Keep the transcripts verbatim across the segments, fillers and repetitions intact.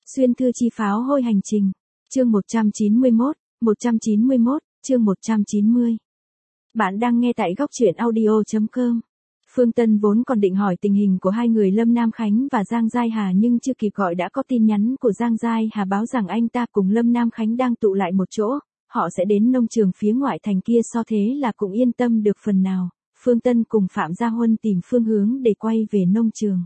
Xuyên thư chi pháo hôi hành trình. Chương một trăm chín mươi mốt, một trăm chín mươi mốt, chương một trăm chín mươi. Bạn đang nghe tại góc truyện audio chấm com. Phương Tân vốn còn định hỏi tình hình của hai người Lâm Nam Khánh và Giang Giai Hà nhưng chưa kịp gọi đã có tin nhắn của Giang Giai Hà báo rằng anh ta cùng Lâm Nam Khánh đang tụ lại một chỗ, họ sẽ đến nông trường phía ngoại thành kia, so thế là cũng yên tâm được phần nào. Phương Tân cùng Phạm Gia Huân tìm phương hướng để quay về nông trường.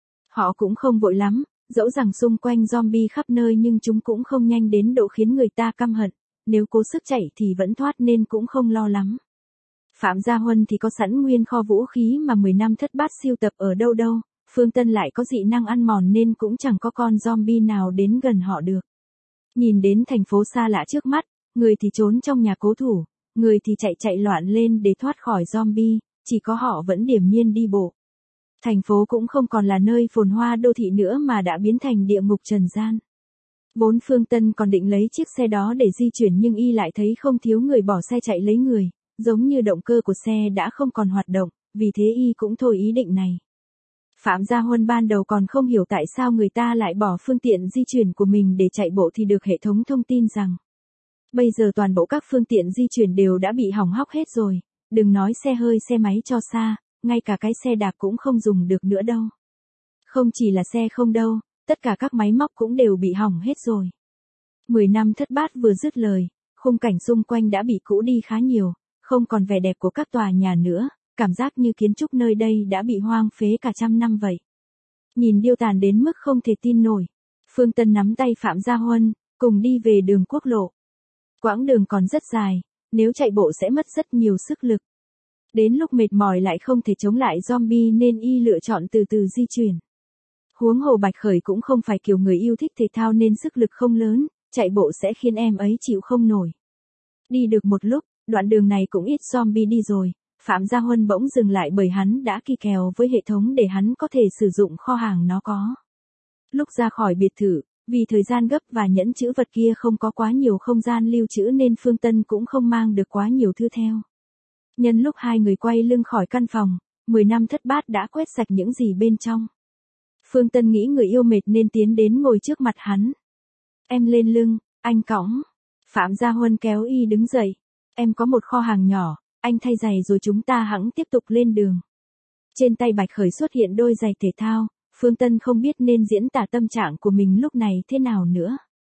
Họ cũng không vội lắm, dẫu rằng xung quanh zombie khắp nơi nhưng chúng cũng không nhanh đến độ khiến người ta căm hận, nếu cố sức chạy thì vẫn thoát nên cũng không lo lắm. Phạm Gia Huân thì có sẵn nguyên kho vũ khí mà mười năm thất bát siêu tập ở đâu đâu, Phương Tân lại có dị năng ăn mòn nên cũng chẳng có con zombie nào đến gần họ được. Nhìn đến thành phố xa lạ trước mắt, người thì trốn trong nhà cố thủ, người thì chạy chạy loạn lên để thoát khỏi zombie, chỉ có họ vẫn điềm nhiên đi bộ. Thành phố cũng không còn là nơi phồn hoa đô thị nữa mà đã biến thành địa ngục trần gian. Vốn Phương Tân còn định lấy chiếc xe đó để di chuyển nhưng y lại thấy không thiếu người bỏ xe chạy lấy người, giống như động cơ của xe đã không còn hoạt động, vì thế y cũng thôi ý định này. Phạm Gia Huân ban đầu còn không hiểu tại sao người ta lại bỏ phương tiện di chuyển của mình để chạy bộ thì được hệ thống thông tin rằng bây giờ toàn bộ các phương tiện di chuyển đều đã bị hỏng hóc hết rồi, đừng nói xe hơi xe máy cho xa, ngay cả cái xe đạp cũng không dùng được nữa đâu. Không chỉ là xe không đâu, tất cả các máy móc cũng đều bị hỏng hết rồi. Mười năm thất bát vừa dứt lời, khung cảnh xung quanh đã bị cũ đi khá nhiều, không còn vẻ đẹp của các tòa nhà nữa, cảm giác như kiến trúc nơi đây đã bị hoang phế cả trăm năm vậy. Nhìn điêu tàn đến mức không thể tin nổi, Phương Tân nắm tay Phạm Gia Huân, cùng đi về đường quốc lộ. Quãng đường còn rất dài, nếu chạy bộ sẽ mất rất nhiều sức lực. Đến lúc mệt mỏi lại không thể chống lại zombie nên y lựa chọn từ từ di chuyển. Huống hồ Bạch Khởi cũng không phải kiểu người yêu thích thể thao nên sức lực không lớn, chạy bộ sẽ khiến em ấy chịu không nổi. Đi được một lúc, đoạn đường này cũng ít zombie đi rồi, Phạm Gia Huân bỗng dừng lại bởi hắn đã kỳ kèo với hệ thống để hắn có thể sử dụng kho hàng nó có. Lúc ra khỏi biệt thự, vì thời gian gấp và nhẫn chữ vật kia không có quá nhiều không gian lưu trữ nên Phương Tân cũng không mang được quá nhiều thư theo. Nhân lúc hai người quay lưng khỏi căn phòng, mười năm thất bát đã quét sạch những gì bên trong. Phương Tân nghĩ người yêu mệt nên tiến đến ngồi trước mặt hắn. Em lên lưng, anh cõng. Phạm Gia Huân kéo y đứng dậy. Em có một kho hàng nhỏ, anh thay giày rồi chúng ta hẵng tiếp tục lên đường. Trên tay Bạch Khởi xuất hiện đôi giày thể thao, Phương Tân không biết nên diễn tả tâm trạng của mình lúc này thế nào nữa.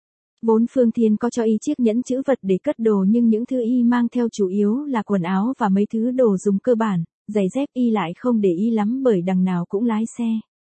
Vốn Phương Thiên có cho y chiếc nhẫn chữ vật để cất đồ nhưng những thứ y mang theo chủ yếu là quần áo và mấy thứ đồ dùng cơ bản, giày dép y lại không để ý lắm bởi đằng nào cũng lái xe.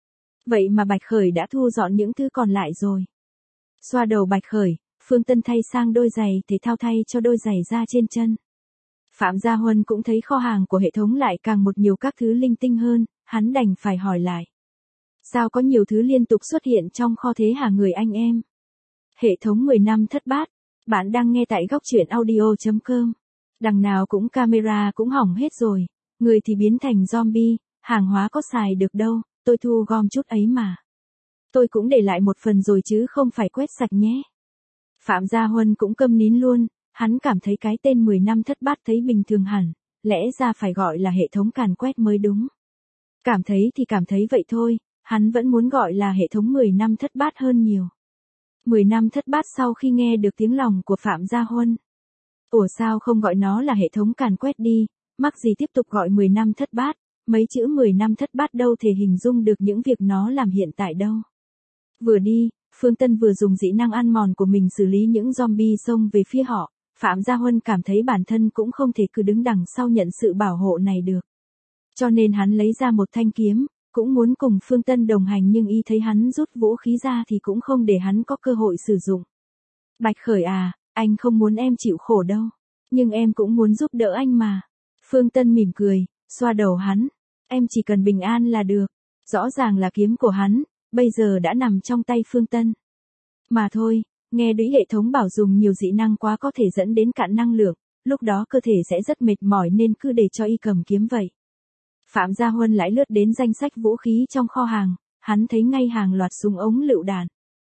Vậy mà Bạch Khởi đã thu dọn những thứ còn lại rồi. Xoa đầu Bạch Khởi, Phương Tân thay sang đôi giày thể thao thay cho đôi giày da trên chân. Phạm Gia Huân cũng thấy kho hàng của hệ thống lại càng một nhiều các thứ linh tinh hơn, hắn đành phải hỏi lại. Sao có nhiều thứ liên tục xuất hiện trong kho thế hả người anh em? Hệ thống mười năm thất bát, bạn đang nghe tại góc truyện audio chấm com. Đằng nào cũng camera cũng hỏng hết rồi, người thì biến thành zombie, hàng hóa có xài được đâu, tôi thu gom chút ấy mà. Tôi cũng để lại một phần rồi chứ không phải quét sạch nhé. Phạm Gia Huân cũng câm nín luôn, hắn cảm thấy cái tên mười năm thất bát thấy bình thường hẳn, lẽ ra phải gọi là hệ thống càn quét mới đúng. Cảm thấy thì cảm thấy vậy thôi, hắn vẫn muốn gọi là hệ thống mười năm thất bát hơn nhiều. Mười năm thất bát sau khi nghe được tiếng lòng của Phạm Gia Huân. Ủa sao không gọi nó là hệ thống càn quét đi, mắc gì tiếp tục gọi mười năm thất bát, mấy chữ mười năm thất bát đâu thể hình dung được những việc nó làm hiện tại đâu. Vừa đi, Phương Tân vừa dùng dị năng ăn mòn của mình xử lý những zombie xông về phía họ, Phạm Gia Huân cảm thấy bản thân cũng không thể cứ đứng đằng sau nhận sự bảo hộ này được. Cho nên hắn lấy ra một thanh kiếm, cũng muốn cùng Phương Tân đồng hành nhưng y thấy hắn rút vũ khí ra thì cũng không để hắn có cơ hội sử dụng. Bạch Khởi à, anh không muốn em chịu khổ đâu, nhưng em cũng muốn giúp đỡ anh mà. Phương Tân mỉm cười, xoa đầu hắn, em chỉ cần bình an là được. Rõ ràng là kiếm của hắn, bây giờ đã nằm trong tay Phương Tân. Mà thôi, nghe đũy hệ thống bảo dùng nhiều dị năng quá có thể dẫn đến cạn năng lượng, lúc đó cơ thể sẽ rất mệt mỏi nên cứ để cho y cầm kiếm vậy. Phạm Gia Huân lại lướt đến danh sách vũ khí trong kho hàng, hắn thấy ngay hàng loạt súng ống lựu đạn.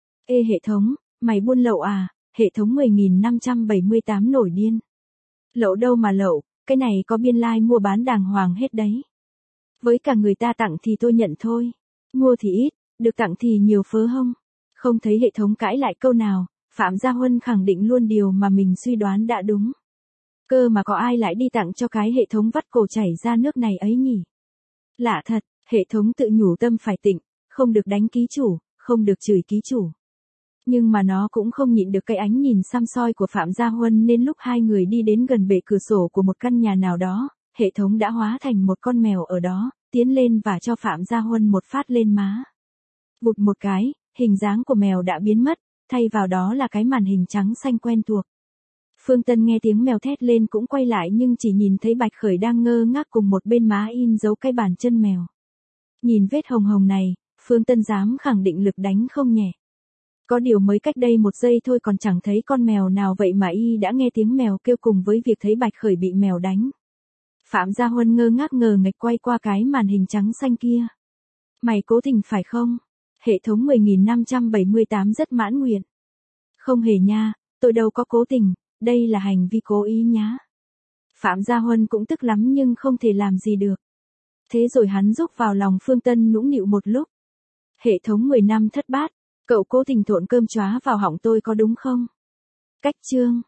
Ê hệ thống, mày buôn lậu à, hệ thống mười nghìn năm trăm bảy mươi tám nổi điên. Lậu đâu mà lậu, cái này có biên lai mua bán đàng hoàng hết đấy. Với cả người ta tặng thì tôi nhận thôi, mua thì ít, được tặng thì nhiều phớ hông. Không thấy hệ thống cãi lại câu nào, Phạm Gia Huân khẳng định luôn điều mà mình suy đoán đã đúng. Cơ mà có ai lại đi tặng cho cái hệ thống vắt cổ chảy ra nước này ấy nhỉ? Lạ thật, hệ thống tự nhủ tâm phải tịnh, không được đánh ký chủ, không được chửi ký chủ. Nhưng mà nó cũng không nhịn được cái ánh nhìn săm soi của Phạm Gia Huân nên lúc hai người đi đến gần bệ cửa sổ của một căn nhà nào đó, hệ thống đã hóa thành một con mèo ở đó, tiến lên và cho Phạm Gia Huân một phát lên má. Vụt một cái, hình dáng của mèo đã biến mất, thay vào đó là cái màn hình trắng xanh quen thuộc. Phương Tân nghe tiếng mèo thét lên cũng quay lại nhưng chỉ nhìn thấy Bạch Khởi đang ngơ ngác cùng một bên má in dấu cái bàn chân mèo. Nhìn vết hồng hồng này, Phương Tân dám khẳng định lực đánh không nhẹ. Có điều mới cách đây một giây thôi còn chẳng thấy con mèo nào vậy mà y đã nghe tiếng mèo kêu cùng với việc thấy Bạch Khởi bị mèo đánh. Phạm Gia Huân ngơ ngác ngờ nghệch quay qua cái màn hình trắng xanh kia. Mày cố tình phải không? Hệ thống mười nghìn năm trăm bảy mươi tám rất mãn nguyện. Không hề nha, tôi đâu có cố tình, đây là hành vi cố ý nhá. Phạm Gia Huân cũng tức lắm nhưng không thể làm gì được. Thế rồi hắn rúc vào lòng Phương Tân nũng nịu một lúc. Hệ thống mười năm thất bát, cậu cố tình thộn cơm chóa vào họng tôi có đúng không? Cách chương